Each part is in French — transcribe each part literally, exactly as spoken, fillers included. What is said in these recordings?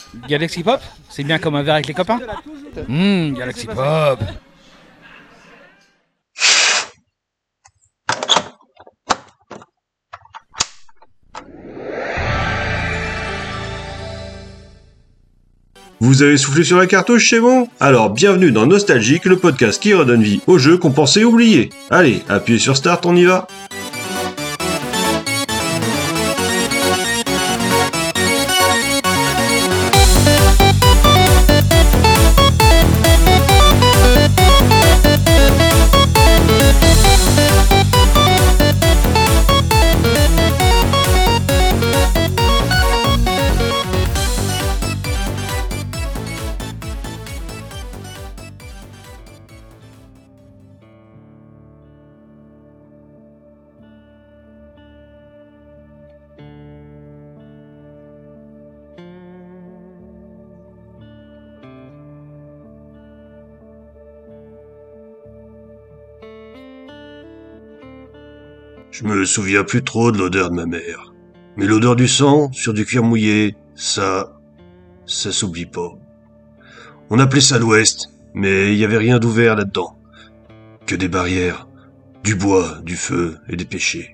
Galaxy Pop? C'est bien comme un verre avec les copains? Hum, Galaxy Pop. Vous avez soufflé sur la cartouche, c'est bon? Alors bienvenue dans Nostalgique, le podcast qui redonne vie aux jeux qu'on pensait oublier. Allez, appuyez sur Start, on y va. Je me souviens plus trop de l'odeur de ma mère. Mais l'odeur du sang sur du cuir mouillé, ça... ça s'oublie pas. On appelait ça l'Ouest, mais il y avait rien d'ouvert là-dedans. Que des barrières, du bois, du feu et des péchés.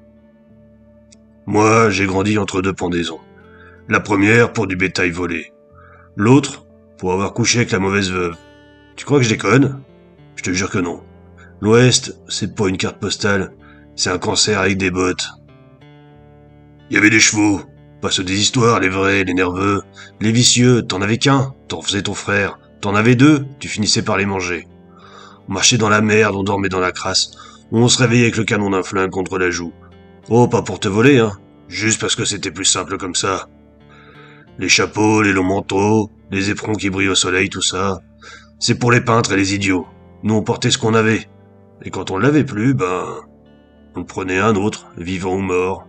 Moi, j'ai grandi entre deux pendaisons. La première pour du bétail volé. L'autre pour avoir couché avec la mauvaise veuve. Tu crois que je déconne? Je te jure que non. L'Ouest, c'est pas une carte postale. C'est un cancer avec des bottes. Il y avait des chevaux, pas ceux des histoires, les vrais, les nerveux, les vicieux, t'en avais qu'un, t'en faisais ton frère, t'en avais deux, tu finissais par les manger. On marchait dans la merde, on dormait dans la crasse, on se réveillait avec le canon d'un flingue contre la joue. Oh, pas pour te voler, hein, juste parce que c'était plus simple comme ça. Les chapeaux, les longs manteaux, les éperons qui brillent au soleil, tout ça, c'est pour les peintres et les idiots. Nous on portait ce qu'on avait, et quand on l'avait plus, ben... on prenait un autre, vivant ou mort.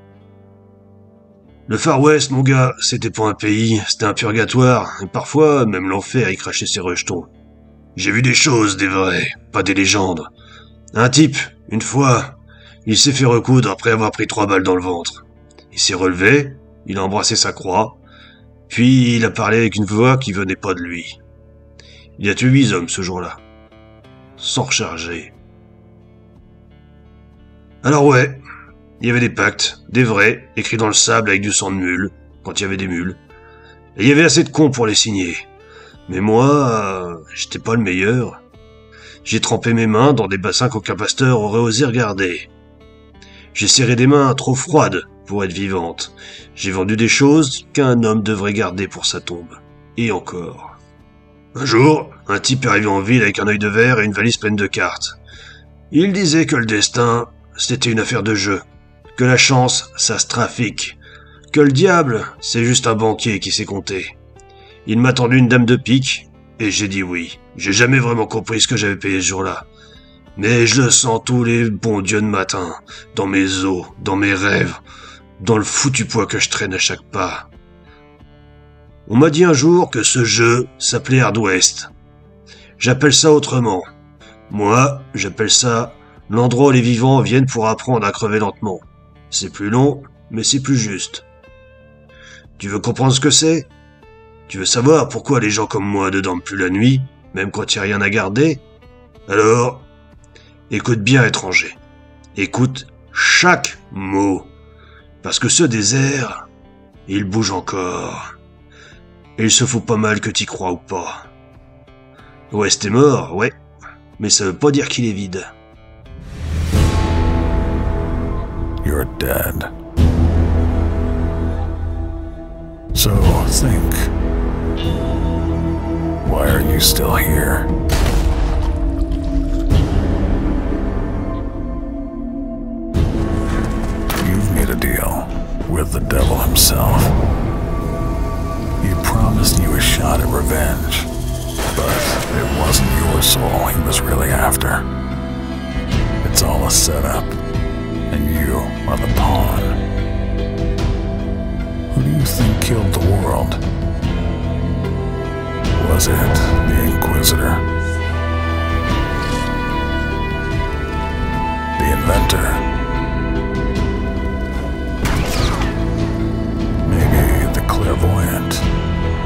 Le Far West, mon gars, c'était pas un pays, c'était un purgatoire, et parfois, même l'enfer y crachait ses rejetons. J'ai vu des choses, des vrais, pas des légendes. Un type, une fois, il s'est fait recoudre après avoir pris trois balles dans le ventre. Il s'est relevé, il a embrassé sa croix, puis il a parlé avec une voix qui venait pas de lui. Il a tué huit hommes ce jour-là, sans recharger. Alors ouais, il y avait des pactes, des vrais, écrits dans le sable avec du sang de mule, quand il y avait des mules. Et il y avait assez de cons pour les signer. Mais moi, euh, j'étais pas le meilleur. J'ai trempé mes mains dans des bassins qu'aucun pasteur aurait osé regarder. J'ai serré des mains trop froides pour être vivantes. J'ai vendu des choses qu'un homme devrait garder pour sa tombe. Et encore. Un jour, un type est arrivé en ville avec un œil de verre et une valise pleine de cartes. Il disait que le destin... c'était une affaire de jeu, que la chance, ça se trafique, que le diable, c'est juste un banquier qui sait compter. Il m'a tendu une dame de pique, et j'ai dit oui. J'ai jamais vraiment compris ce que j'avais payé ce jour-là. Mais je le sens tous les bons dieux de matin, dans mes os, dans mes rêves, dans le foutu poids que je traîne à chaque pas. On m'a dit un jour que ce jeu s'appelait Hard West. J'appelle ça autrement. Moi, j'appelle ça... l'endroit où les vivants viennent pour apprendre à crever lentement. C'est plus long, mais c'est plus juste. Tu veux comprendre ce que c'est? Tu veux savoir pourquoi les gens comme moi ne dorment plus la nuit, même quand il n'y a rien à garder? Alors, écoute bien, étranger. Écoute chaque mot. Parce que ce désert, il bouge encore. Et il se faut pas mal que t'y crois ou pas. L'Ouest est mort, ouais, mais ça veut pas dire qu'il est vide. You're dead. So think, why are you still here? You've made a deal with the devil himself. He promised you a shot at revenge, but it wasn't your soul he was really after. It's all a setup. And you are the pawn. Who do you think killed the world? Was it the Inquisitor? The inventor? Maybe the clairvoyant?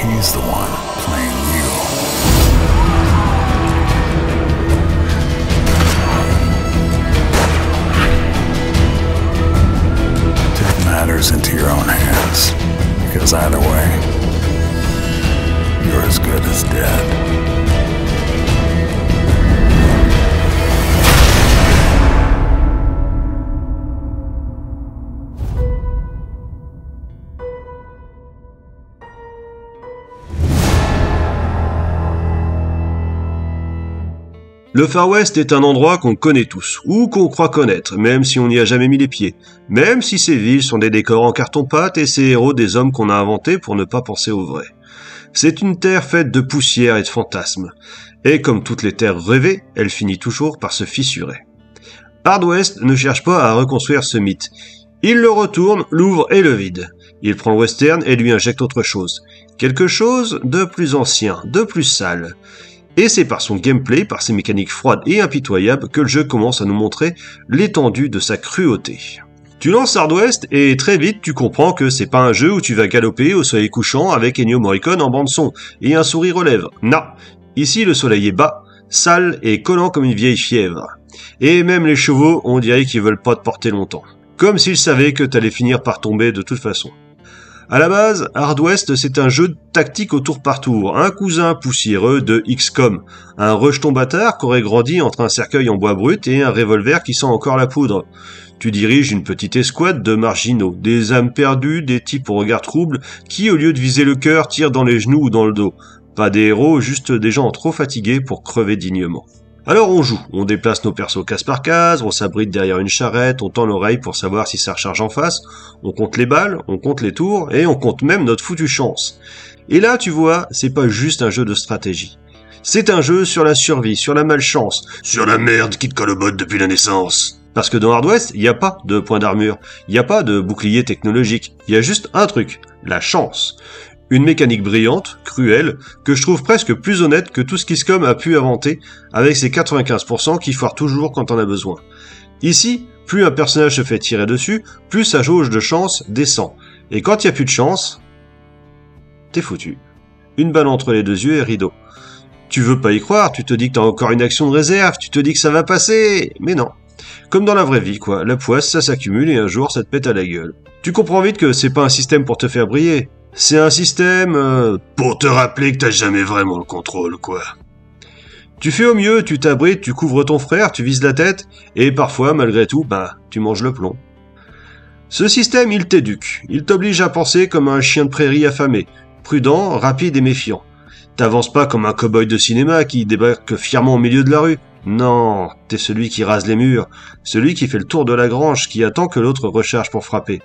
he's the one playing you. Take matters into your own hands, because either way, you're as good as dead. Le Far West est un endroit qu'on connaît tous, ou qu'on croit connaître, même si on n'y a jamais mis les pieds, même si ces villes sont des décors en carton-pâte et ces héros des hommes qu'on a inventés pour ne pas penser au vrai. C'est une terre faite de poussière et de fantasmes, et comme toutes les terres rêvées, elle finit toujours par se fissurer. Hard West ne cherche pas à reconstruire ce mythe. Il le retourne, l'ouvre et le vide. Il prend le western et lui injecte autre chose. Quelque chose de plus ancien, de plus sale. Et c'est par son gameplay, par ses mécaniques froides et impitoyables que le jeu commence à nous montrer l'étendue de sa cruauté. Tu lances Hard West et très vite tu comprends que c'est pas un jeu où tu vas galoper au soleil couchant avec Ennio Morricone en bande son et un sourire aux lèvres. Non, ici le soleil est bas, sale et collant comme une vieille fièvre. Et même les chevaux, on dirait qu'ils veulent pas te porter longtemps. Comme s'ils savaient que t'allais finir par tomber de toute façon. À la base, Hard West, c'est un jeu de tactique au tour par tour, un cousin poussiéreux de X COM, un rejeton bâtard qu'aurait grandi entre un cercueil en bois brut et un revolver qui sent encore la poudre. Tu diriges une petite escouade de marginaux, des âmes perdues, des types au regard trouble, qui au lieu de viser le cœur tirent dans les genoux ou dans le dos. Pas des héros, juste des gens trop fatigués pour crever dignement. Alors on joue, on déplace nos persos case par case, on s'abrite derrière une charrette, on tend l'oreille pour savoir si ça recharge en face, on compte les balles, on compte les tours, et on compte même notre foutue chance. Et là, tu vois, c'est pas juste un jeu de stratégie. C'est un jeu sur la survie, sur la malchance, sur la merde qui te colle au botte depuis la naissance. Parce que dans Hard West, il n'y a pas de point d'armure, il n'y a pas de bouclier technologique, il y a juste un truc, la chance. Une mécanique brillante, cruelle, que je trouve presque plus honnête que tout ce qu'X COM a pu inventer, avec ses quatre-vingt-quinze pour cent qui foirent toujours quand on a besoin. Ici, plus un personnage se fait tirer dessus, plus sa jauge de chance descend. Et quand il n'y a plus de chance, t'es foutu. Une balle entre les deux yeux et rideau. Tu veux pas y croire, tu te dis que t'as encore une action de réserve, tu te dis que ça va passer, mais non. Comme dans la vraie vie, quoi. La poisse, ça s'accumule et un jour, ça te pète à la gueule. Tu comprends vite que c'est pas un système pour te faire briller. C'est un système euh, pour te rappeler que t'as jamais vraiment le contrôle, quoi. Tu fais au mieux, tu t'abrites, tu couvres ton frère, tu vises la tête, et parfois, malgré tout, bah, tu manges le plomb. Ce système, il t'éduque. Il t'oblige à penser comme un chien de prairie affamé, prudent, rapide et méfiant. T'avances pas comme un cow-boy de cinéma qui débarque fièrement au milieu de la rue. Non, t'es celui qui rase les murs, celui qui fait le tour de la grange, qui attend que l'autre recharge pour frapper.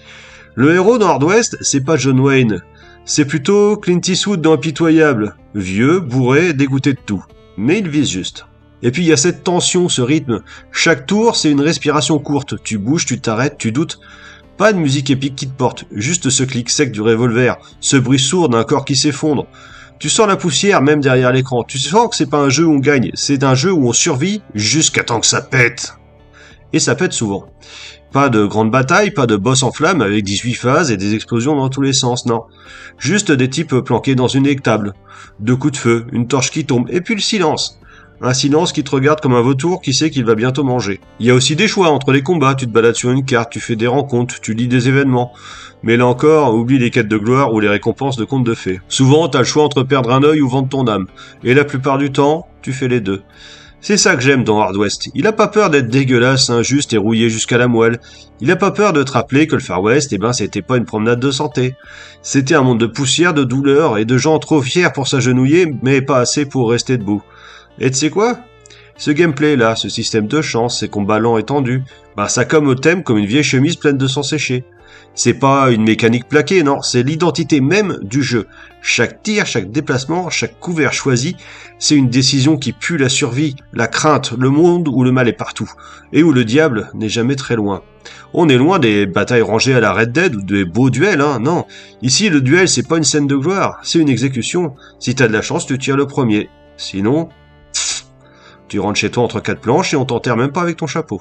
Le héros dans Hard West, c'est pas John Wayne. C'est plutôt Clint Eastwood dans Impitoyable. Vieux, bourré, dégoûté de tout. Mais il vise juste. Et puis il y a cette tension, ce rythme. Chaque tour, c'est une respiration courte. Tu bouges, tu t'arrêtes, tu doutes. Pas de musique épique qui te porte. Juste ce clic sec du revolver. Ce bruit sourd d'un corps qui s'effondre. Tu sens la poussière même derrière l'écran. Tu sens que c'est pas un jeu où on gagne. C'est un jeu où on survit jusqu'à temps que ça pète. Et ça pète souvent. Pas de grande bataille, pas de boss en flammes avec dix-huit phases et des explosions dans tous les sens, non. Juste des types planqués dans une étable. Deux coups de feu, une torche qui tombe, et puis le silence. Un silence qui te regarde comme un vautour qui sait qu'il va bientôt manger. Il y a aussi des choix entre les combats, tu te balades sur une carte, tu fais des rencontres, tu lis des événements. Mais là encore, oublie les quêtes de gloire ou les récompenses de contes de fées. Souvent, t'as le choix entre perdre un œil ou vendre ton âme. Et la plupart du temps, tu fais les deux. C'est ça que j'aime dans Hard West. Il a pas peur d'être dégueulasse, injuste et rouillé jusqu'à la moelle. Il a pas peur de te rappeler que le Far West, eh ben, c'était pas une promenade de santé. C'était un monde de poussière, de douleur et de gens trop fiers pour s'agenouiller, mais pas assez pour rester debout. Et tu sais quoi? Ce gameplay-là, ce système de chance, ces combats lents et tendus, bah, ça comme au thème comme une vieille chemise pleine de sang séché. C'est pas une mécanique plaquée, non, c'est l'identité même du jeu. Chaque tir, chaque déplacement, chaque couvert choisi, c'est une décision qui pue la survie, la crainte, le monde où le mal est partout, et où le diable n'est jamais très loin. On est loin des batailles rangées à la Red Dead ou des beaux duels, hein, non. Ici, le duel, c'est pas une scène de gloire, c'est une exécution. Si t'as de la chance, tu tires le premier. Sinon, pff, tu rentres chez toi entre quatre planches et on t'enterre même pas avec ton chapeau.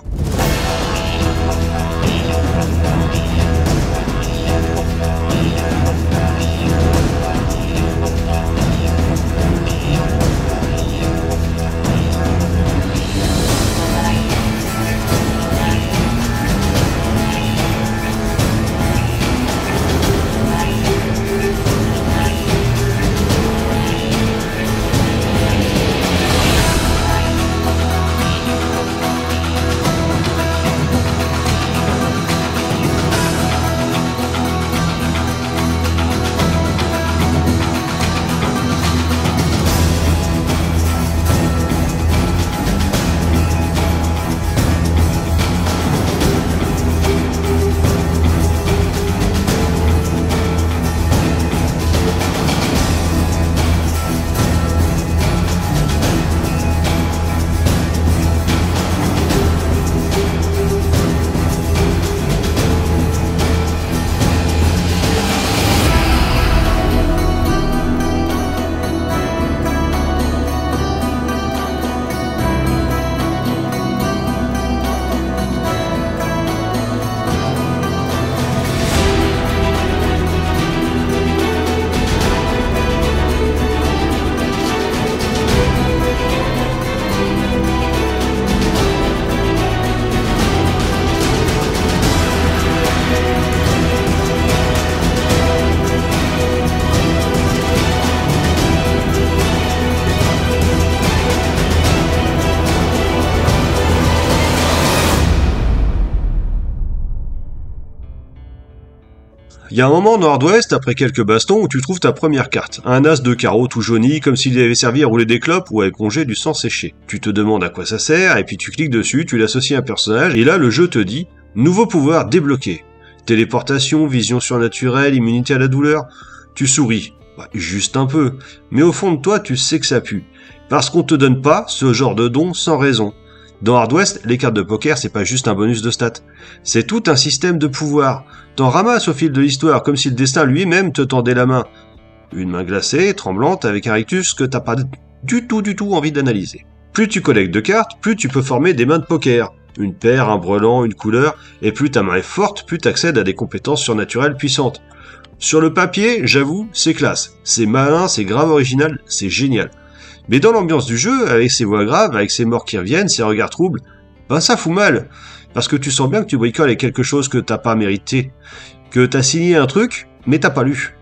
y a un moment dans Hard-West, après quelques bastons, où tu trouves ta première carte. Un as de carreau tout jauni, comme s'il avait servi à rouler des clopes ou à éponger du sang séché. Tu te demandes à quoi ça sert, et puis tu cliques dessus, tu l'associes à un personnage, et là le jeu te dit « Nouveau pouvoir débloqué. Téléportation, vision surnaturelle, immunité à la douleur. » Tu souris. Bah, juste un peu. Mais au fond de toi, tu sais que ça pue. Parce qu'on te donne pas ce genre de don sans raison. Dans Hard-West, les cartes de poker, c'est pas juste un bonus de stats. C'est tout un système de pouvoir. T'en ramasses au fil de l'histoire, comme si le destin lui-même te tendait la main. Une main glacée, tremblante, avec un rictus que t'as pas du tout du tout envie d'analyser. Plus tu collectes de cartes, plus tu peux former des mains de poker. Une paire, un brelan, une couleur, et plus ta main est forte, plus t'accèdes à des compétences surnaturelles puissantes. Sur le papier, j'avoue, c'est classe. C'est malin, c'est grave original, c'est génial. Mais dans l'ambiance du jeu, avec ses voix graves, avec ses morts qui reviennent, ses regards troubles, ben ça fout mal. Parce que tu sens bien que tu bricoles avec quelque chose que t'as pas mérité. Que t'as signé un truc, mais t'as pas lu.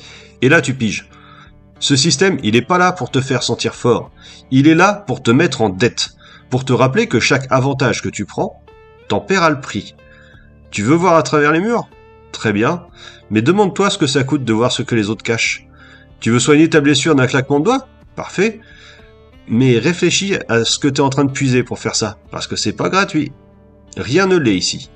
Et là tu piges. Ce système, il est pas là pour te faire sentir fort. Il est là pour te mettre en dette. Pour te rappeler que chaque avantage que tu prends, t'en paieras le prix. Tu veux voir à travers les murs ? Très bien. Mais demande-toi ce que ça coûte de voir ce que les autres cachent. Tu veux soigner ta blessure d'un claquement de doigts ? Parfait. Mais réfléchis à ce que t'es en train de puiser pour faire ça, parce que c'est pas gratuit. Rien ne l'est ici.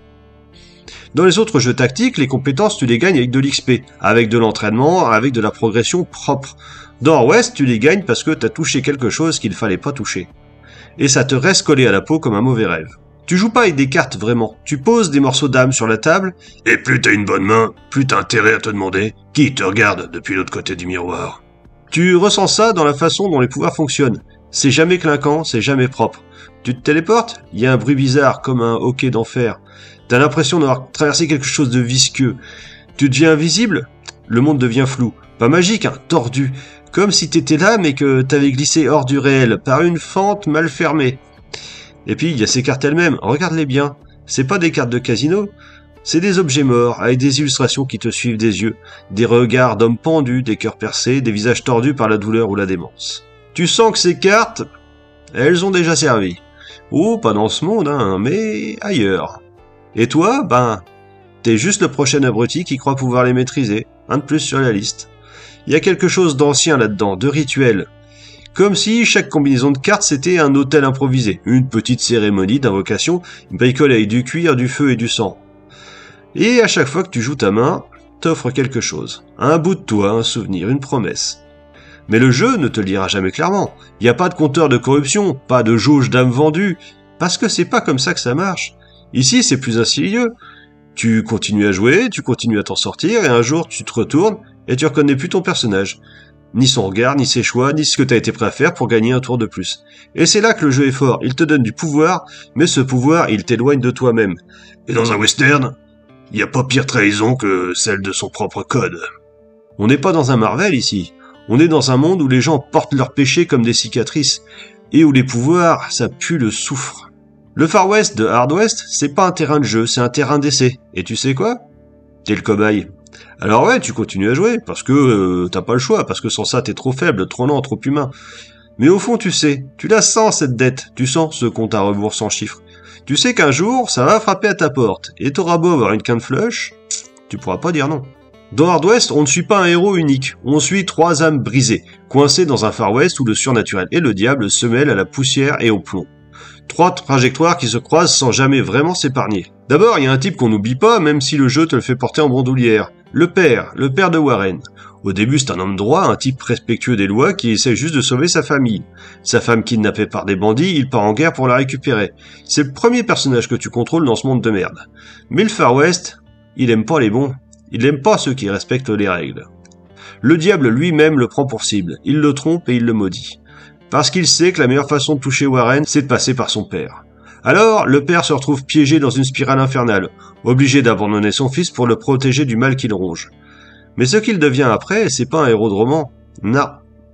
Dans les autres jeux tactiques, les compétences tu les gagnes avec de l'X P, avec de l'entraînement, avec de la progression propre. Dans Hard-West, tu les gagnes parce que t'as touché quelque chose qu'il fallait pas toucher. Et ça te reste collé à la peau comme un mauvais rêve. Tu joues pas avec des cartes vraiment, tu poses des morceaux d'âme sur la table, et plus t'as une bonne main, plus t'as intérêt à te demander qui te regarde depuis l'autre côté du miroir. Tu ressens ça dans la façon dont les pouvoirs fonctionnent. C'est jamais clinquant, c'est jamais propre. Tu te téléportes, il y a un bruit bizarre comme un hoquet d'enfer. T'as l'impression d'avoir traversé quelque chose de visqueux. Tu deviens invisible, le monde devient flou. Pas magique, hein, tordu. Comme si t'étais là mais que t'avais glissé hors du réel, par une fente mal fermée. Et puis il y a ces cartes elles-mêmes, regarde-les bien. C'est pas des cartes de casino, c'est des objets morts, avec des illustrations qui te suivent des yeux, des regards d'hommes pendus, des cœurs percés, des visages tordus par la douleur ou la démence. Tu sens que ces cartes, elles ont déjà servi. Ou pas dans ce monde, hein, mais ailleurs. Et toi, ben, t'es juste le prochain abruti qui croit pouvoir les maîtriser, un de plus sur la liste. Il y a quelque chose d'ancien là-dedans, de rituel. Comme si chaque combinaison de cartes c'était un autel improvisé, une petite cérémonie d'invocation, bricolée avec du cuir, du feu et du sang. Et à chaque fois que tu joues ta main, t'offre quelque chose. Un bout de toi, un souvenir, une promesse. Mais le jeu ne te le dira jamais clairement. Il n'y a pas de compteur de corruption, pas de jauge d'âme vendue, parce que c'est pas comme ça que ça marche. Ici, c'est plus insidieux. Tu continues à jouer, tu continues à t'en sortir, et un jour tu te retournes, et tu reconnais plus ton personnage. Ni son regard, ni ses choix, ni ce que t'as été prêt à faire pour gagner un tour de plus. Et c'est là que le jeu est fort, il te donne du pouvoir, mais ce pouvoir, il t'éloigne de toi-même. Et dans un western, il n'y a pas pire trahison que celle de son propre code. On n'est pas dans un Marvel ici. On est dans un monde où les gens portent leurs péchés comme des cicatrices, et où les pouvoirs, ça pue le soufre. Le Far West de Hard West, c'est pas un terrain de jeu, c'est un terrain d'essai. Et tu sais quoi ? T'es le cobaye. Alors ouais, tu continues à jouer, parce que euh, t'as pas le choix, parce que sans ça t'es trop faible, trop lent, trop humain. Mais au fond tu sais, tu la sens cette dette, tu sens ce compte à rebours sans chiffre. Tu sais qu'un jour, ça va frapper à ta porte, et t'auras beau avoir une quinte flush, tu pourras pas dire non. Dans Hard West, on ne suit pas un héros unique, on suit trois âmes brisées, coincées dans un Far West où le surnaturel et le diable se mêlent à la poussière et au plomb. Trois trajectoires qui se croisent sans jamais vraiment s'épargner. D'abord, il y a un type qu'on n'oublie pas, même si le jeu te le fait porter en bandoulière. Le père, le père de Warren. Au début, c'est un homme droit, un type respectueux des lois qui essaie juste de sauver sa famille. Sa femme kidnappée par des bandits, il part en guerre pour la récupérer. C'est le premier personnage que tu contrôles dans ce monde de merde. Mais le Far West, il aime pas les bons. Il aime pas ceux qui respectent les règles. Le diable lui-même le prend pour cible. Il le trompe et il le maudit. Parce qu'il sait que la meilleure façon de toucher Warren, c'est de passer par son père. Alors, le père se retrouve piégé dans une spirale infernale, obligé d'abandonner son fils pour le protéger du mal qu'il ronge. Mais ce qu'il devient après, c'est pas un héros de roman. Non.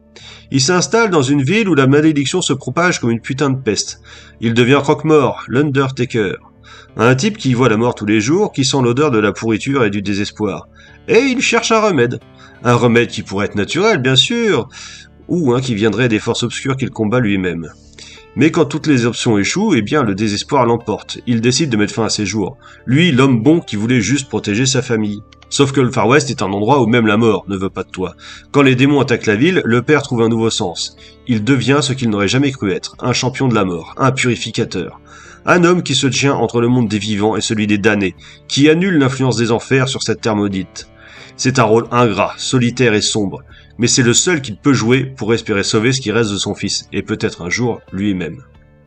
Il s'installe dans une ville où la malédiction se propage comme une putain de peste. Il devient croque-mort, l'Undertaker. Un type qui voit la mort tous les jours, qui sent l'odeur de la pourriture et du désespoir. Et il cherche un remède. Un remède qui pourrait être naturel, bien sûr, ou un qui viendrait des forces obscures qu'il combat lui-même. Mais quand toutes les options échouent, eh bien le désespoir l'emporte. Il décide de mettre fin à ses jours. Lui, l'homme bon qui voulait juste protéger sa famille. Sauf que le Far West est un endroit où même la mort ne veut pas de toi. Quand les démons attaquent la ville, le père trouve un nouveau sens. Il devient ce qu'il n'aurait jamais cru être, un champion de la mort, un purificateur. Un homme qui se tient entre le monde des vivants et celui des damnés, qui annule l'influence des enfers sur cette terre maudite. C'est un rôle ingrat, solitaire et sombre, mais c'est le seul qu'il peut jouer pour espérer sauver ce qui reste de son fils, et peut-être un jour lui-même.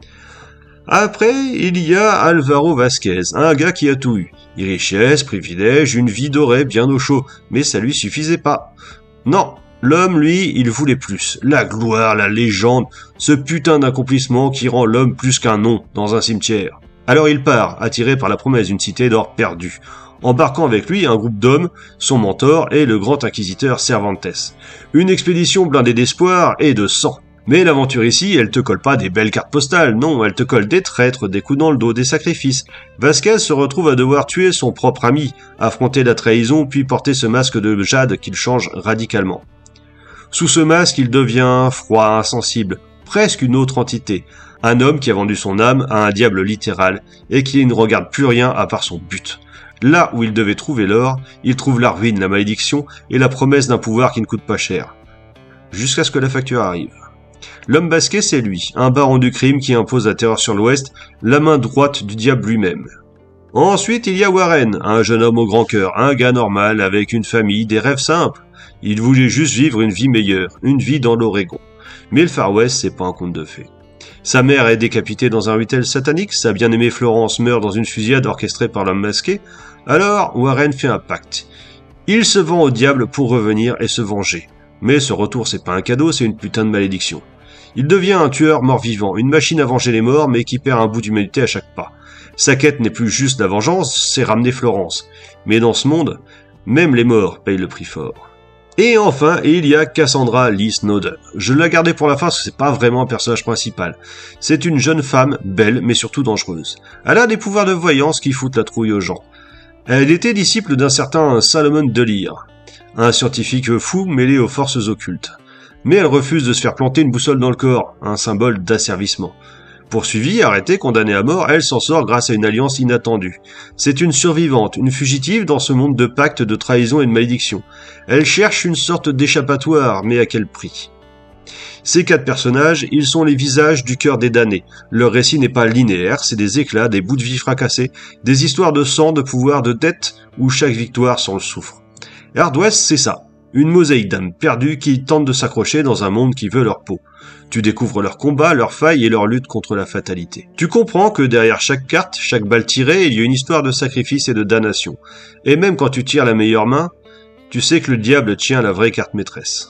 Après, il y a Alvaro Vasquez, un gars qui a tout eu. Richesse, privilèges, une vie dorée bien au chaud, mais ça lui suffisait pas. Non, l'homme, lui, il voulait plus. La gloire, la légende, ce putain d'accomplissement qui rend l'homme plus qu'un nom dans un cimetière. Alors il part, attiré par la promesse d'une cité d'or perdue, embarquant avec lui un groupe d'hommes, son mentor et le grand inquisiteur Cervantes. Une expédition blindée d'espoir et de sang. Mais l'aventure ici, elle te colle pas des belles cartes postales, non, elle te colle des traîtres, des coups dans le dos, des sacrifices. Vasquez se retrouve à devoir tuer son propre ami, affronter la trahison, puis porter ce masque de jade qu'il change radicalement. Sous ce masque, il devient froid, insensible, presque une autre entité. Un homme qui a vendu son âme à un diable littéral, et qui ne regarde plus rien à part son but. Là où il devait trouver l'or, il trouve la ruine, la malédiction, et la promesse d'un pouvoir qui ne coûte pas cher. Jusqu'à ce que la facture arrive. L'homme basqué, c'est lui, un baron du crime qui impose la terreur sur l'Ouest, la main droite du diable lui-même. Ensuite, il y a Warren, un jeune homme au grand cœur, un gars normal, avec une famille, des rêves simples. Il voulait juste vivre une vie meilleure, une vie dans l'Oregon. Mais le Far West, c'est pas un conte de fées. Sa mère est décapitée dans un rituel satanique, sa bien-aimée Florence meurt dans une fusillade orchestrée par l'homme masqué, alors Warren fait un pacte. Il se vend au diable pour revenir et se venger. Mais ce retour, c'est pas un cadeau, c'est une putain de malédiction. Il devient un tueur mort-vivant, une machine à venger les morts, mais qui perd un bout d'humanité à chaque pas. Sa quête n'est plus juste la vengeance, c'est ramener Florence. Mais dans ce monde, même les morts payent le prix fort. Et enfin, il y a Cassandra Lee Snowden. Je l'ai gardée pour la fin parce que c'est pas vraiment un personnage principal. C'est une jeune femme, belle, mais surtout dangereuse. Elle a des pouvoirs de voyance qui foutent la trouille aux gens. Elle était disciple d'un certain Salomon Delir, un scientifique fou mêlé aux forces occultes. Mais elle refuse de se faire planter une boussole dans le corps, un symbole d'asservissement. Poursuivie, arrêtée, condamnée à mort, elle s'en sort grâce à une alliance inattendue. C'est une survivante, une fugitive dans ce monde de pactes, de trahison et de malédiction. Elle cherche une sorte d'échappatoire, mais à quel prix ? Ces quatre personnages, ils sont les visages du cœur des damnés. Leur récit n'est pas linéaire, c'est des éclats, des bouts de vie fracassés, des histoires de sang, de pouvoir, de dette, où chaque victoire s'en le souffre. Hard West, c'est ça. Une mosaïque d'âmes perdues qui tentent de s'accrocher dans un monde qui veut leur peau. Tu découvres leurs combats, leurs failles et leur lutte contre la fatalité. Tu comprends que derrière chaque carte, chaque balle tirée, il y a une histoire de sacrifice et de damnation. Et même quand tu tires la meilleure main, tu sais que le diable tient la vraie carte maîtresse.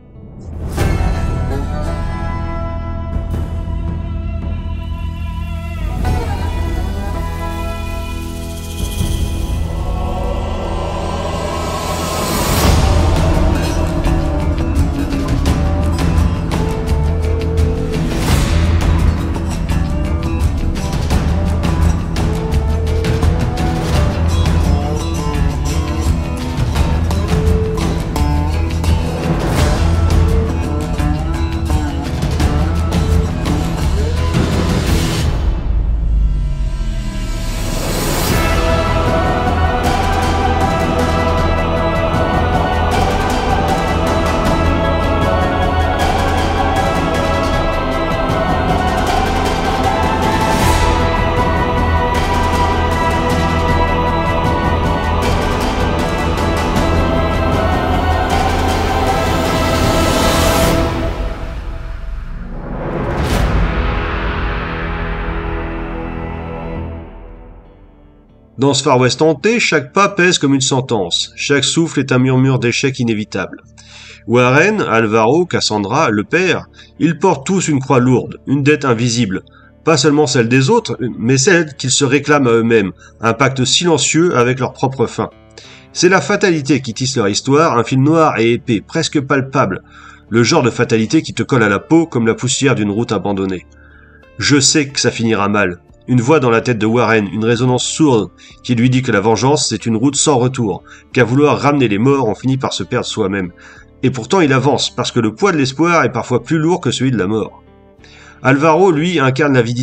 Dans ce Far West hanté, chaque pas pèse comme une sentence. Chaque souffle est un murmure d'échec inévitable. Warren, Alvaro, Cassandra, le père, ils portent tous une croix lourde, une dette invisible. Pas seulement celle des autres, mais celle qu'ils se réclament à eux-mêmes, un pacte silencieux avec leur propre fin. C'est la fatalité qui tisse leur histoire, un fil noir et épais, presque palpable. Le genre de fatalité qui te colle à la peau comme la poussière d'une route abandonnée. Je sais que ça finira mal. Une voix dans la tête de Warren, une résonance sourde, qui lui dit que la vengeance, c'est une route sans retour, qu'à vouloir ramener les morts, on finit par se perdre soi-même. Et pourtant il avance, parce que le poids de l'espoir est parfois plus lourd que celui de la mort. Alvaro, lui, incarne l'avidité,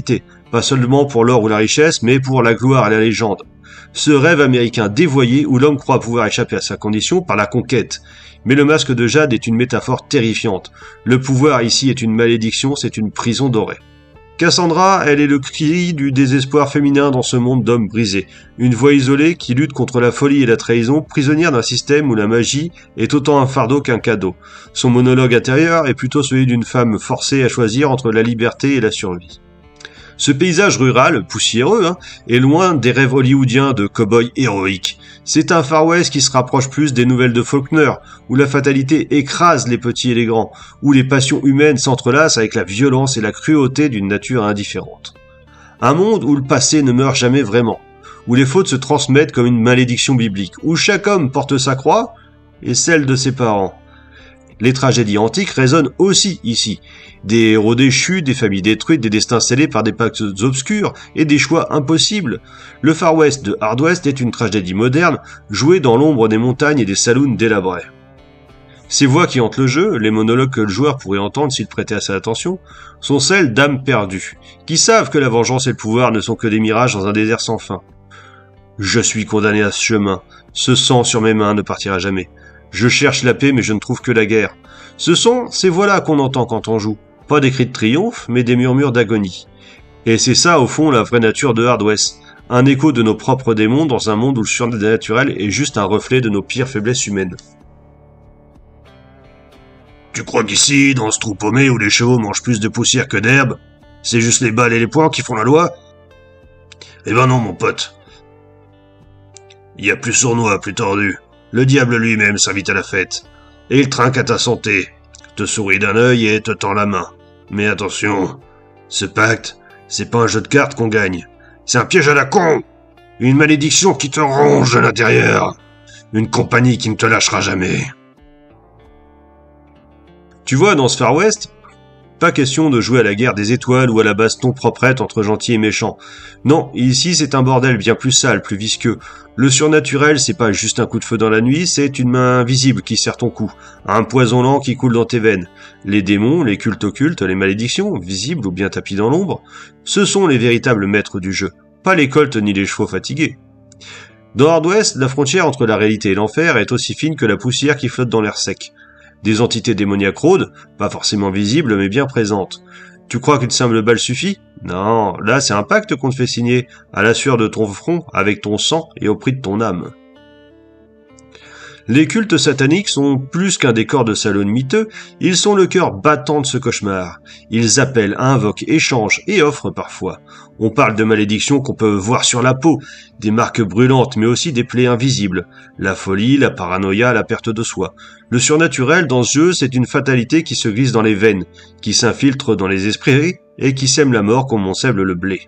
Pas seulement pour l'or ou la richesse, mais pour la gloire et la légende. Ce rêve américain dévoyé où l'homme croit pouvoir échapper à sa condition par la conquête. Mais le masque de jade est une métaphore terrifiante. Le pouvoir ici est une malédiction, c'est une prison dorée. Cassandra, elle est le cri du désespoir féminin dans ce monde d'hommes brisés. Une voix isolée qui lutte contre la folie et la trahison, prisonnière d'un système où la magie est autant un fardeau qu'un cadeau. Son monologue intérieur est plutôt celui d'une femme forcée à choisir entre la liberté et la survie. Ce paysage rural, poussiéreux, hein, est loin des rêves hollywoodiens de cow-boys héroïques. C'est un Far West qui se rapproche plus des nouvelles de Faulkner, où la fatalité écrase les petits et les grands, où les passions humaines s'entrelacent avec la violence et la cruauté d'une nature indifférente. Un monde où le passé ne meurt jamais vraiment, où les fautes se transmettent comme une malédiction biblique, où chaque homme porte sa croix et celle de ses parents. Les tragédies antiques résonnent aussi ici. Des héros déchus, des familles détruites, des destins scellés par des pactes obscurs et des choix impossibles. Le Far West de Hard West est une tragédie moderne, jouée dans l'ombre des montagnes et des saloons délabrés. Ces voix qui hantent le jeu, les monologues que le joueur pourrait entendre s'il prêtait assez attention, sont celles d'âmes perdues, qui savent que la vengeance et le pouvoir ne sont que des mirages dans un désert sans fin. Je suis condamné à ce chemin, ce sang sur mes mains ne partira jamais. Je cherche la paix mais je ne trouve que la guerre. Ce sont ces voix-là qu'on entend quand on joue. Pas des cris de triomphe, mais des murmures d'agonie. Et c'est ça au fond la vraie nature de Hard West. Un écho de nos propres démons dans un monde où le surnaturel est juste un reflet de nos pires faiblesses humaines. Tu crois qu'ici, dans ce trou paumé où les chevaux mangent plus de poussière que d'herbe, c'est juste les balles et les poings qui font la loi? Eh ben non, mon pote. Il y a plus sournois, plus tordu. Le diable lui-même s'invite à la fête. Et il trinque à ta santé, te sourit d'un œil et te tend la main. Mais attention, ce pacte, c'est pas un jeu de cartes qu'on gagne. C'est un piège à la con. Une malédiction qui te ronge de l'intérieur. Une compagnie qui ne te lâchera jamais. Tu vois, dans ce Far West, pas question de jouer à la guerre des étoiles ou à la baston proprette entre gentils et méchants. Non, ici c'est un bordel bien plus sale, plus visqueux. Le surnaturel, c'est pas juste un coup de feu dans la nuit, c'est une main invisible qui serre ton cou, un poison lent qui coule dans tes veines. Les démons, les cultes occultes, les malédictions, visibles ou bien tapis dans l'ombre, ce sont les véritables maîtres du jeu, pas les colts ni les chevaux fatigués. Dans Hard West, la frontière entre la réalité et l'enfer est aussi fine que la poussière qui flotte dans l'air sec. Des entités démoniaques rôdent, pas forcément visibles mais bien présentes. Tu crois qu'une simple balle suffit? Non, là c'est un pacte qu'on te fait signer, à la sueur de ton front, avec ton sang et au prix de ton âme. Les cultes sataniques sont plus qu'un décor de salon miteux, ils sont le cœur battant de ce cauchemar. Ils appellent, invoquent, échangent et offrent parfois. On parle de malédictions qu'on peut voir sur la peau, des marques brûlantes mais aussi des plaies invisibles. La folie, la paranoïa, la perte de soi. Le surnaturel dans ce jeu, c'est une fatalité qui se glisse dans les veines, qui s'infiltre dans les esprits et qui sème la mort comme on sème le blé.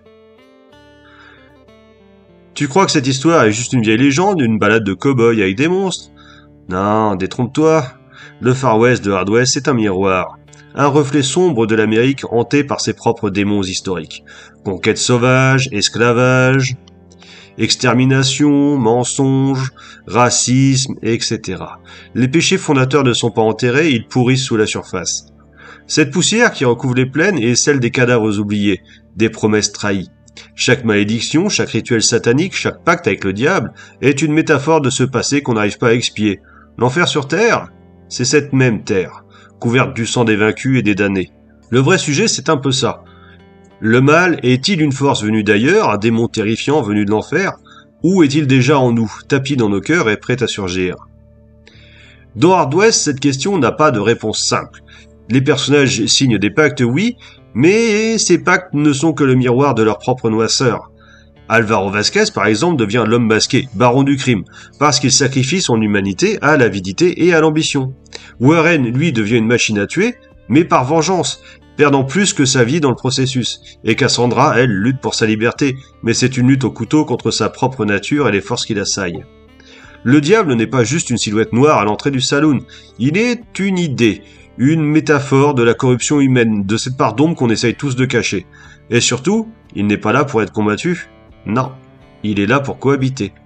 Tu crois que cette histoire est juste une vieille légende, une balade de cow-boy avec des monstres? Non, détrompe-toi. Le Far West de Hard West, c'est un miroir. Un reflet sombre de l'Amérique hantée par ses propres démons historiques. Conquête sauvage, esclavage, extermination, mensonge, racisme, et cetera. Les péchés fondateurs ne sont pas enterrés, ils pourrissent sous la surface. Cette poussière qui recouvre les plaines est celle des cadavres oubliés, des promesses trahies. Chaque malédiction, chaque rituel satanique, chaque pacte avec le diable est une métaphore de ce passé qu'on n'arrive pas à expier. L'enfer sur terre, c'est cette même terre, couverte du sang des vaincus et des damnés. Le vrai sujet, c'est un peu ça. Le mal est-il une force venue d'ailleurs, un démon terrifiant venu de l'enfer, ou est-il déjà en nous, tapis dans nos cœurs et prêt à surgir? Dans Hard West, cette question n'a pas de réponse simple. Les personnages signent des pactes, oui, mais ces pactes ne sont que le miroir de leur propre noirceur. Alvaro Vasquez, par exemple, devient l'homme masqué, baron du crime, parce qu'il sacrifie son humanité à l'avidité et à l'ambition. Warren, lui, devient une machine à tuer, mais par vengeance, perdant plus que sa vie dans le processus. Et Cassandra, elle, lutte pour sa liberté, mais c'est une lutte au couteau contre sa propre nature et les forces qui l'assaillent. Le diable n'est pas juste une silhouette noire à l'entrée du saloon, il est une idée, une métaphore de la corruption humaine, de cette part d'ombre qu'on essaye tous de cacher. Et surtout, il n'est pas là pour être combattu. Non, il est là pour cohabiter.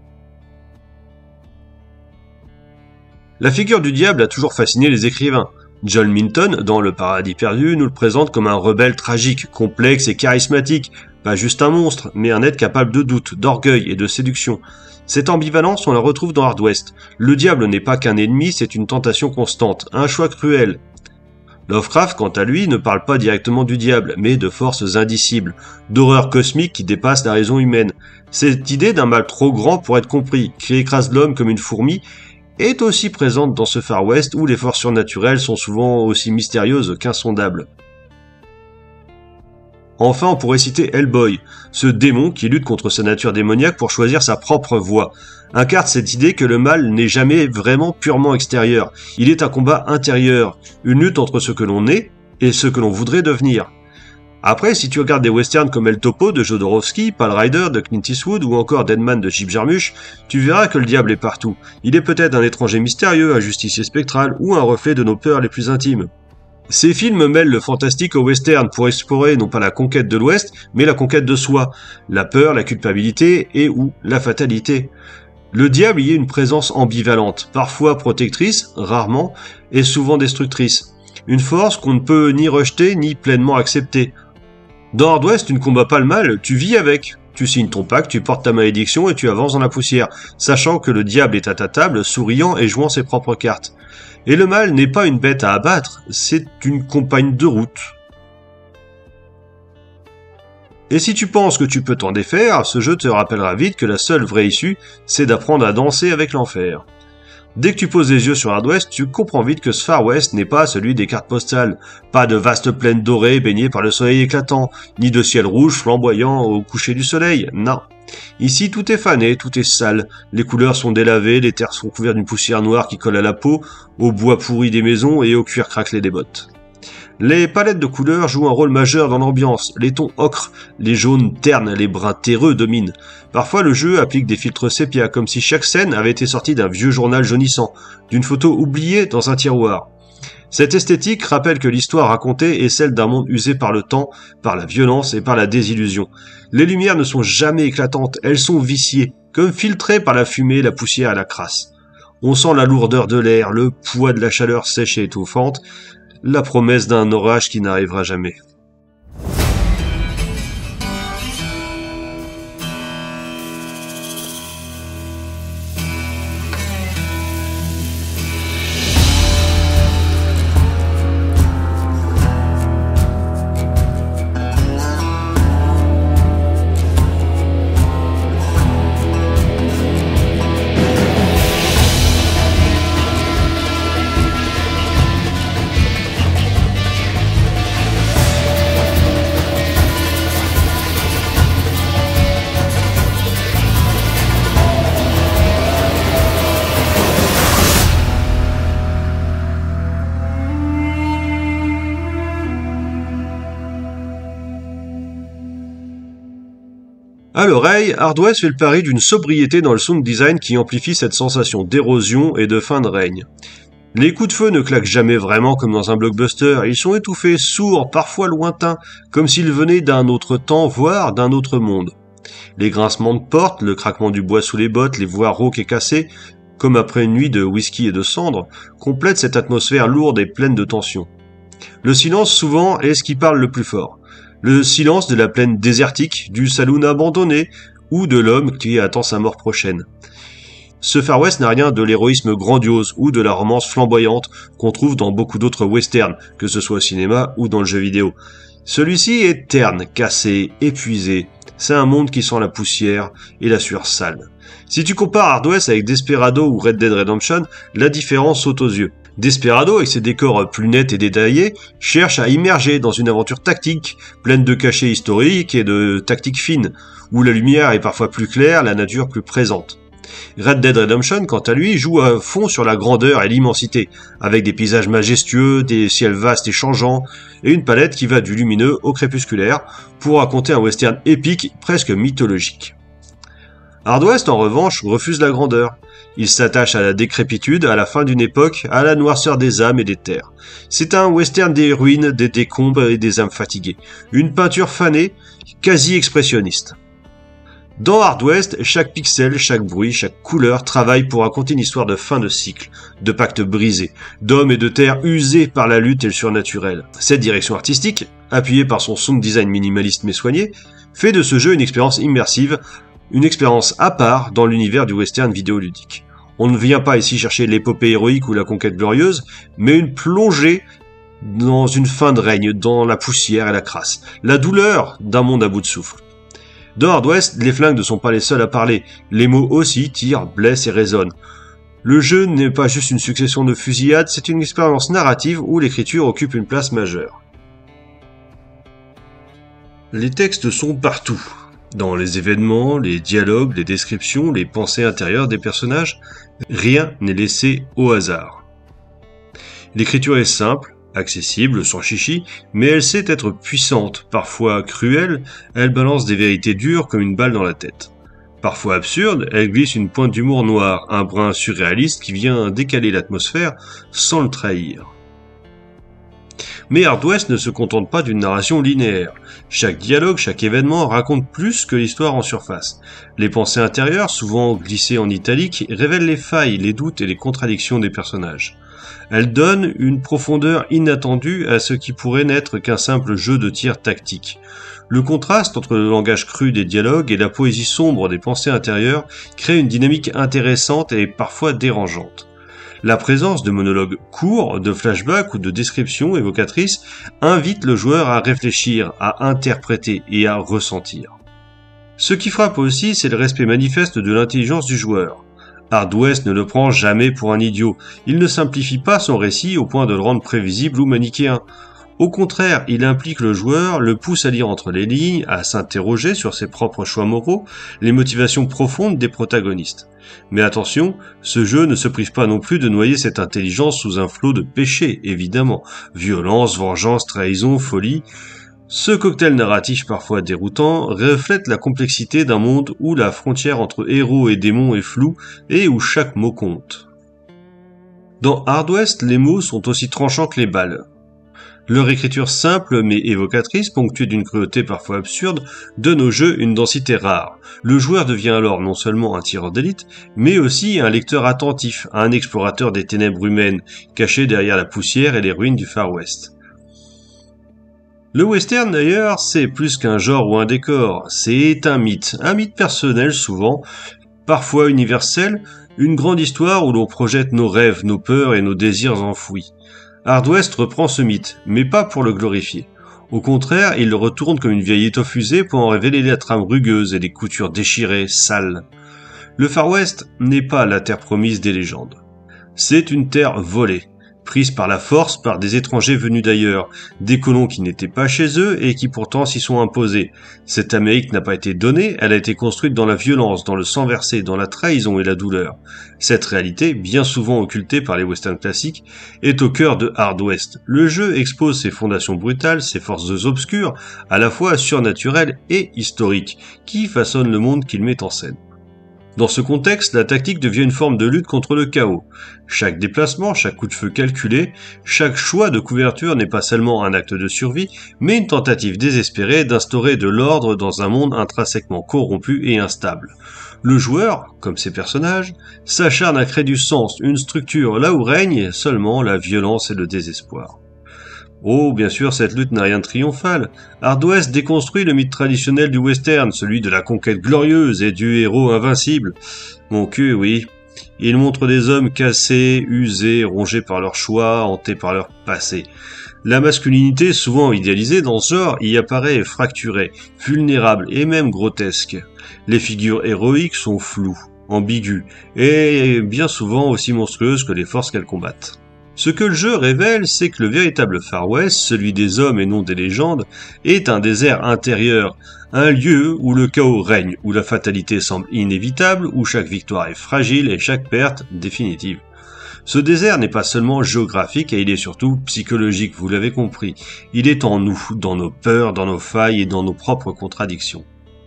La figure du diable a toujours fasciné les écrivains. John Minton, dans Le Paradis perdu, nous le présente comme un rebelle tragique, complexe et charismatique, pas juste un monstre, mais un être capable de doute, d'orgueil et de séduction. Cette ambivalence, on la retrouve dans Hard West. Le diable n'est pas qu'un ennemi, c'est une tentation constante, un choix cruel. Lovecraft, quant à lui, ne parle pas directement du diable, mais de forces indicibles, d'horreurs cosmiques qui dépassent la raison humaine. Cette idée d'un mal trop grand pour être compris, qui écrase l'homme comme une fourmi, est aussi présente dans ce Far West où les forces surnaturelles sont souvent aussi mystérieuses qu'insondables. Enfin, on pourrait citer Hellboy, ce démon qui lutte contre sa nature démoniaque pour choisir sa propre voie, incarne cette idée que le mal n'est jamais vraiment purement extérieur, il est un combat intérieur, une lutte entre ce que l'on est et ce que l'on voudrait devenir. Après, si tu regardes des westerns comme El Topo de Jodorowsky, Pale Rider de Clint Eastwood ou encore Deadman de Jim Jarmusch, tu verras que le diable est partout. Il est peut-être un étranger mystérieux, un justicier spectral ou un reflet de nos peurs les plus intimes. Ces films mêlent le fantastique au western pour explorer non pas la conquête de l'Ouest, mais la conquête de soi, la peur, la culpabilité et ou la fatalité. Le diable y est une présence ambivalente, parfois protectrice, rarement, et souvent destructrice. Une force qu'on ne peut ni rejeter ni pleinement accepter. Dans Hard West, tu ne combats pas le mal, tu vis avec. Tu signes ton pacte, tu portes ta malédiction et tu avances dans la poussière, sachant que le diable est à ta table, souriant et jouant ses propres cartes. Et le mal n'est pas une bête à abattre, c'est une compagne de route. Et si tu penses que tu peux t'en défaire, ce jeu te rappellera vite que la seule vraie issue, c'est d'apprendre à danser avec l'enfer. Dès que tu poses les yeux sur Hard West, tu comprends vite que ce Far West n'est pas celui des cartes postales. Pas de vastes plaines dorées baignées par le soleil éclatant, ni de ciel rouge flamboyant au coucher du soleil, non. Ici, tout est fané, tout est sale, les couleurs sont délavées, les terres sont couvertes d'une poussière noire qui colle à la peau, au bois pourri des maisons et au cuir craquelé des bottes. Les palettes de couleurs jouent un rôle majeur dans l'ambiance, les tons ocre, les jaunes ternes, les bruns terreux dominent. Parfois le jeu applique des filtres sépia, comme si chaque scène avait été sortie d'un vieux journal jaunissant, d'une photo oubliée dans un tiroir. Cette esthétique rappelle que l'histoire racontée est celle d'un monde usé par le temps, par la violence et par la désillusion. Les lumières ne sont jamais éclatantes, elles sont viciées, comme filtrées par la fumée, la poussière et la crasse. On sent la lourdeur de l'air, le poids de la chaleur sèche et étouffante, la promesse d'un orage qui n'arrivera jamais. À l'oreille, Hard West fait le pari d'une sobriété dans le sound design qui amplifie cette sensation d'érosion et de fin de règne. Les coups de feu ne claquent jamais vraiment comme dans un blockbuster, ils sont étouffés, sourds, parfois lointains, comme s'ils venaient d'un autre temps, voire d'un autre monde. Les grincements de portes, le craquement du bois sous les bottes, les voix rauques et cassées, comme après une nuit de whisky et de cendres, complètent cette atmosphère lourde et pleine de tension. Le silence souvent est ce qui parle le plus fort. Le silence de la plaine désertique, du saloon abandonné, ou de l'homme qui attend sa mort prochaine. Ce Far West n'a rien de l'héroïsme grandiose ou de la romance flamboyante qu'on trouve dans beaucoup d'autres westerns, que ce soit au cinéma ou dans le jeu vidéo. Celui-ci est terne, cassé, épuisé. C'est un monde qui sent la poussière et la sueur sale. Si tu compares Hard West avec Desperado ou Red Dead Redemption, la différence saute aux yeux. Desperado, avec ses décors plus nets et détaillés, cherche à immerger dans une aventure tactique, pleine de cachets historiques et de tactiques fines, où la lumière est parfois plus claire, la nature plus présente. Red Dead Redemption, quant à lui, joue à fond sur la grandeur et l'immensité, avec des paysages majestueux, des ciels vastes et changeants, et une palette qui va du lumineux au crépusculaire, pour raconter un western épique, presque mythologique. Hard West, en revanche, refuse la grandeur. Il s'attache à la décrépitude, à la fin d'une époque, à la noirceur des âmes et des terres. C'est un western des ruines, des décombres et des âmes fatiguées. Une peinture fanée, quasi expressionniste. Dans Hard West, chaque pixel, chaque bruit, chaque couleur travaille pour raconter une histoire de fin de cycle, de pactes brisés, d'hommes et de terres usés par la lutte et le surnaturel. Cette direction artistique, appuyée par son sound design minimaliste mais soigné, fait de ce jeu une expérience immersive, une expérience à part dans l'univers du western vidéoludique. On ne vient pas ici chercher l'épopée héroïque ou la conquête glorieuse, mais une plongée dans une fin de règne, dans la poussière et la crasse, la douleur d'un monde à bout de souffle. Dans Hard West, les flingues ne sont pas les seuls à parler, les mots aussi tirent, blessent et résonnent. Le jeu n'est pas juste une succession de fusillades, c'est une expérience narrative où l'écriture occupe une place majeure. Les textes sont partout, dans les événements, les dialogues, les descriptions, les pensées intérieures des personnages, rien n'est laissé au hasard. L'écriture est simple, accessible, sans chichi, mais elle sait être puissante, parfois cruelle, elle balance des vérités dures comme une balle dans la tête. Parfois absurde, elle glisse une pointe d'humour noir, un brin surréaliste qui vient décaler l'atmosphère sans le trahir. Mais Hard West ne se contente pas d'une narration linéaire. Chaque dialogue, chaque événement raconte plus que l'histoire en surface. Les pensées intérieures, souvent glissées en italique, révèlent les failles, les doutes et les contradictions des personnages. Elle donne une profondeur inattendue à ce qui pourrait n'être qu'un simple jeu de tir tactique. Le contraste entre le langage cru des dialogues et la poésie sombre des pensées intérieures crée une dynamique intéressante et parfois dérangeante. La présence de monologues courts, de flashbacks ou de descriptions évocatrices invite le joueur à réfléchir, à interpréter et à ressentir. Ce qui frappe aussi, c'est le respect manifeste de l'intelligence du joueur. Hard West ne le prend jamais pour un idiot, il ne simplifie pas son récit au point de le rendre prévisible ou manichéen. Au contraire, il implique le joueur, le pousse à lire entre les lignes, à s'interroger sur ses propres choix moraux, les motivations profondes des protagonistes. Mais attention, ce jeu ne se prive pas non plus de noyer cette intelligence sous un flot de péchés, évidemment. Violence, vengeance, trahison, folie. Ce cocktail narratif parfois déroutant reflète la complexité d'un monde où la frontière entre héros et démons est floue et où chaque mot compte. Dans Hard West, les mots sont aussi tranchants que les balles. Leur écriture simple mais évocatrice, ponctuée d'une cruauté parfois absurde, donne au jeu une densité rare. Le joueur devient alors non seulement un tireur d'élite, mais aussi un lecteur attentif, un explorateur des ténèbres humaines, caché derrière la poussière et les ruines du Far West. Le western d'ailleurs, c'est plus qu'un genre ou un décor, c'est un mythe, un mythe personnel souvent, parfois universel, une grande histoire où l'on projette nos rêves, nos peurs et nos désirs enfouis. Hard West reprend ce mythe, mais pas pour le glorifier. Au contraire, il le retourne comme une vieille étoffe usée pour en révéler la trame rugueuse et les coutures déchirées, sales. Le Far West n'est pas la terre promise des légendes. C'est une terre volée, prise par la force par des étrangers venus d'ailleurs, des colons qui n'étaient pas chez eux et qui pourtant s'y sont imposés. Cette Amérique n'a pas été donnée, elle a été construite dans la violence, dans le sang versé, dans la trahison et la douleur. Cette réalité, bien souvent occultée par les westerns classiques, est au cœur de Hard West. Le jeu expose ses fondations brutales, ses forces obscures, à la fois surnaturelles et historiques, qui façonnent le monde qu'il met en scène. Dans ce contexte, la tactique devient une forme de lutte contre le chaos. Chaque déplacement, chaque coup de feu calculé, chaque choix de couverture n'est pas seulement un acte de survie, mais une tentative désespérée d'instaurer de l'ordre dans un monde intrinsèquement corrompu et instable. Le joueur, comme ses personnages, s'acharne à créer du sens, une structure là où règne seulement la violence et le désespoir. Oh, bien sûr, cette lutte n'a rien de triomphal. Hard West déconstruit le mythe traditionnel du western, celui de la conquête glorieuse et du héros invincible. Mon cul, oui. Il montre des hommes cassés, usés, rongés par leurs choix, hantés par leur passé. La masculinité, souvent idéalisée dans ce genre, y apparaît fracturée, vulnérable et même grotesque. Les figures héroïques sont floues, ambiguës, et bien souvent aussi monstrueuses que les forces qu'elles combattent. Ce que le jeu révèle, c'est que le véritable Far West, celui des hommes et non des légendes, est un désert intérieur, un lieu où le chaos règne, où la fatalité semble inévitable, où chaque victoire est fragile et chaque perte définitive. Ce désert n'est pas seulement géographique et il est surtout psychologique, vous l'avez compris. Il est en nous, dans nos peurs, dans nos failles et dans nos propres contradictions.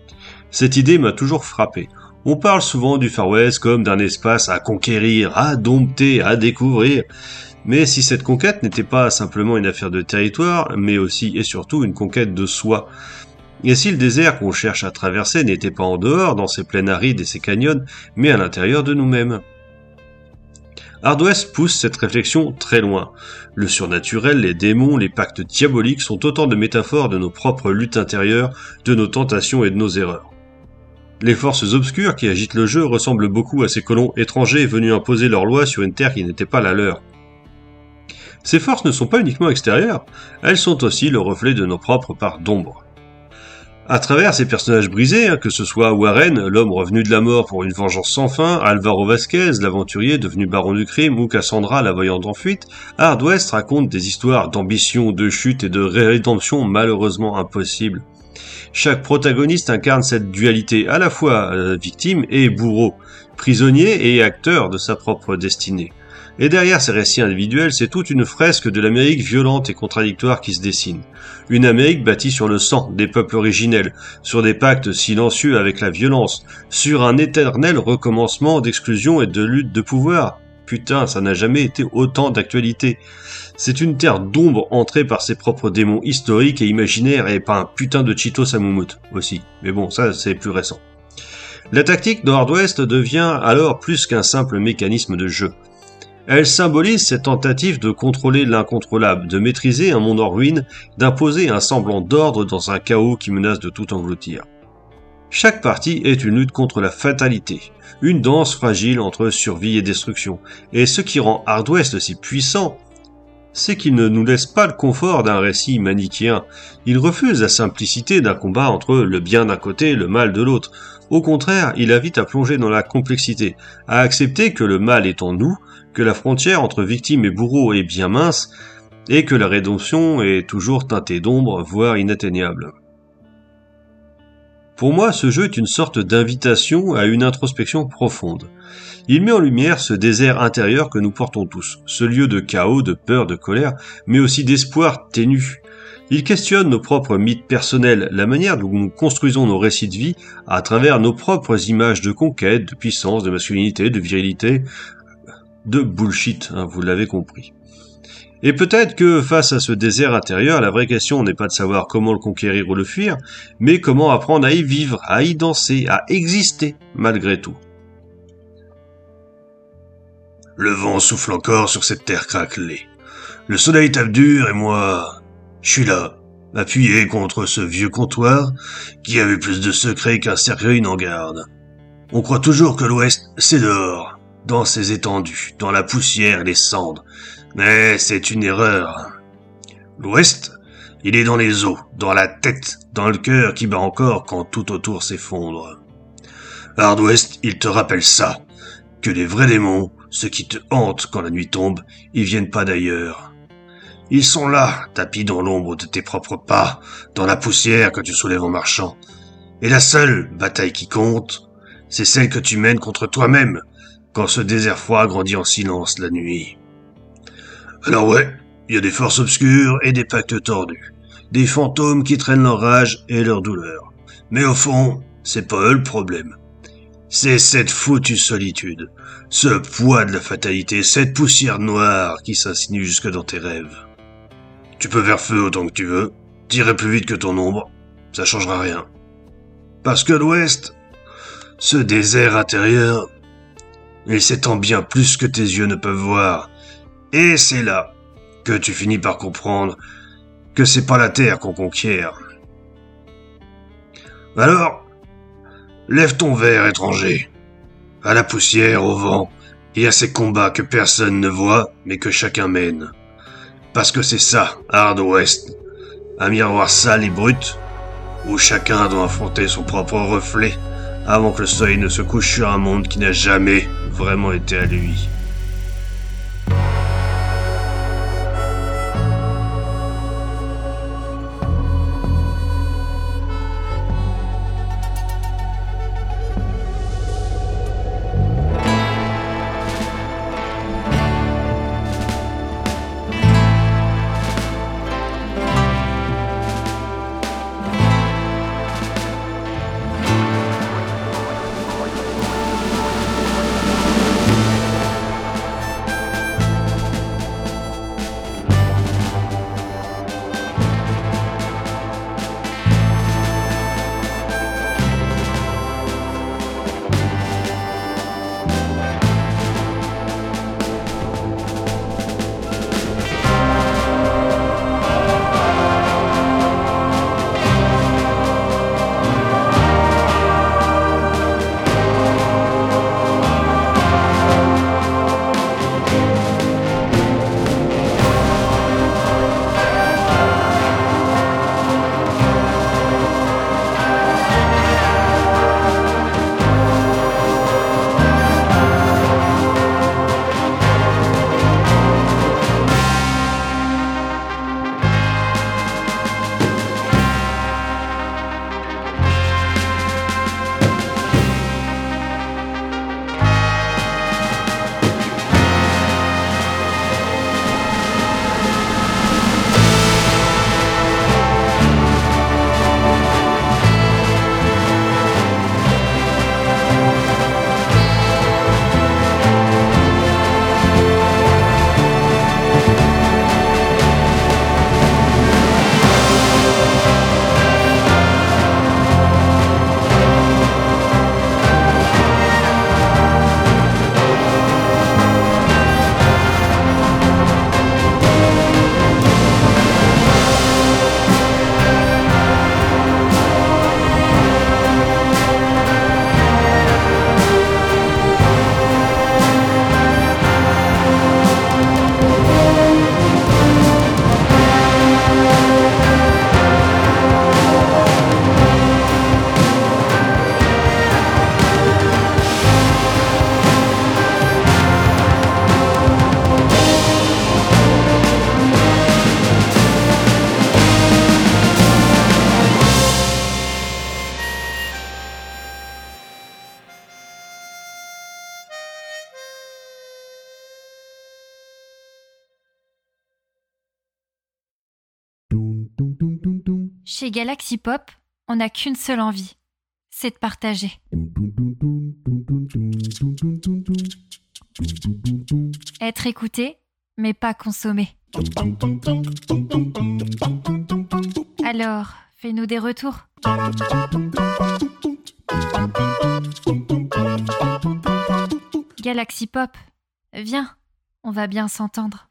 Cette idée m'a toujours frappé. On parle souvent du Far West comme d'un espace à conquérir, à dompter, à découvrir. Mais si cette conquête n'était pas simplement une affaire de territoire, mais aussi et surtout une conquête de soi, Et si le désert qu'on cherche à traverser n'était pas en dehors, dans ces plaines arides et ces canyons, mais à l'intérieur de nous-mêmes? Hard West pousse cette réflexion très loin. Le surnaturel, les démons, les pactes diaboliques sont autant de métaphores de nos propres luttes intérieures, de nos tentations et de nos erreurs. Les forces obscures qui agitent le jeu ressemblent beaucoup à ces colons étrangers venus imposer leurs lois sur une terre qui n'était pas la leur. Ces forces ne sont pas uniquement extérieures, elles sont aussi le reflet de nos propres parts d'ombre. À travers ces personnages brisés, hein, que ce soit Warren, l'homme revenu de la mort pour une vengeance sans fin, Alvaro Vasquez, l'aventurier devenu baron du crime, ou Cassandra, la voyante en fuite, Hard West raconte des histoires d'ambition, de chute et de rédemption malheureusement impossibles. Chaque protagoniste incarne cette dualité, à la fois euh, victime et bourreau, prisonnier et acteur de sa propre destinée. Et derrière ces récits individuels, c'est toute une fresque de l'Amérique violente et contradictoire qui se dessine. Une Amérique bâtie sur le sang des peuples originels, sur des pactes silencieux avec la violence, sur un éternel recommencement d'exclusion et de lutte de pouvoir. Putain, ça n'a jamais été autant d'actualité. C'est une terre d'ombre entrée par ses propres démons historiques et imaginaires et pas un putain de Cheetos à moumoute aussi. Mais bon, ça c'est plus récent. La tactique de Hard West devient alors plus qu'un simple mécanisme de jeu. Elle symbolise cette tentative de contrôler l'incontrôlable, de maîtriser un monde en ruine, d'imposer un semblant d'ordre dans un chaos qui menace de tout engloutir. Chaque partie est une lutte contre la fatalité, une danse fragile entre survie et destruction. Et ce qui rend Hard West si puissant, c'est qu'il ne nous laisse pas le confort d'un récit manichéen. Il refuse la simplicité d'un combat entre le bien d'un côté et le mal de l'autre. Au contraire, il invite à plonger dans la complexité, à accepter que le mal est en nous, que la frontière entre victime et bourreau est bien mince, et que la rédemption est toujours teintée d'ombre, voire inatteignable. Pour moi, ce jeu est une sorte d'invitation à une introspection profonde. Il met en lumière ce désert intérieur que nous portons tous, ce lieu de chaos, de peur, de colère, mais aussi d'espoir ténu. Il questionne nos propres mythes personnels, la manière dont nous construisons nos récits de vie à travers nos propres images de conquête, de puissance, de masculinité, de virilité, de bullshit, hein, vous l'avez compris. Et peut-être que face à ce désert intérieur, la vraie question n'est pas de savoir comment le conquérir ou le fuir, mais comment apprendre à y vivre, à y danser, à exister malgré tout. Le vent souffle encore sur cette terre craquelée. Le soleil tape dur et moi, je suis là, appuyé contre ce vieux comptoir qui avait plus de secrets qu'un cercueil n'en garde. On croit toujours que l'Ouest, c'est dehors, dans ses étendues, dans la poussière et les cendres. Mais c'est une erreur. L'Ouest, il est dans les os, dans la tête, dans le cœur qui bat encore quand tout autour s'effondre. Hard West, il te rappelle ça, que les vrais démons, ceux qui te hantent quand la nuit tombe, ils viennent pas d'ailleurs. Ils sont là, tapis dans l'ombre de tes propres pas, dans la poussière que tu soulèves en marchant. Et la seule bataille qui compte, c'est celle que tu mènes contre toi-même, quand ce désert froid grandit en silence la nuit. Alors ouais, il y a des forces obscures et des pactes tordus, des fantômes qui traînent leur rage et leur douleur. Mais au fond, c'est pas eux le problème. C'est cette foutue solitude, ce poids de la fatalité, cette poussière noire qui s'insinue jusque dans tes rêves. Tu peux faire feu autant que tu veux, tirer plus vite que ton ombre, ça changera rien. Parce que l'Ouest, ce désert intérieur, il s'étend bien plus que tes yeux ne peuvent voir. Et c'est là que tu finis par comprendre que c'est pas la terre qu'on conquiert. Alors, lève ton verre, étranger, à la poussière, au vent, et à ces combats que personne ne voit, mais que chacun mène. Parce que c'est ça, Hard West, un miroir sale et brut, où chacun doit affronter son propre reflet, avant que le soleil ne se couche sur un monde qui n'a jamais vraiment été à lui. Chez Galaxy Pop, on n'a qu'une seule envie, c'est de partager. Être écouté, mais pas consommé. Alors, fais-nous des retours. Galaxy Pop, viens, on va bien s'entendre.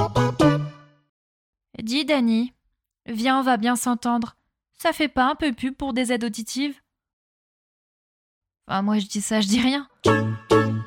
Dis Dani, viens, on va bien s'entendre. Ça fait pas un peu pub pour des aides auditives ? Enfin, moi je dis ça, je dis rien.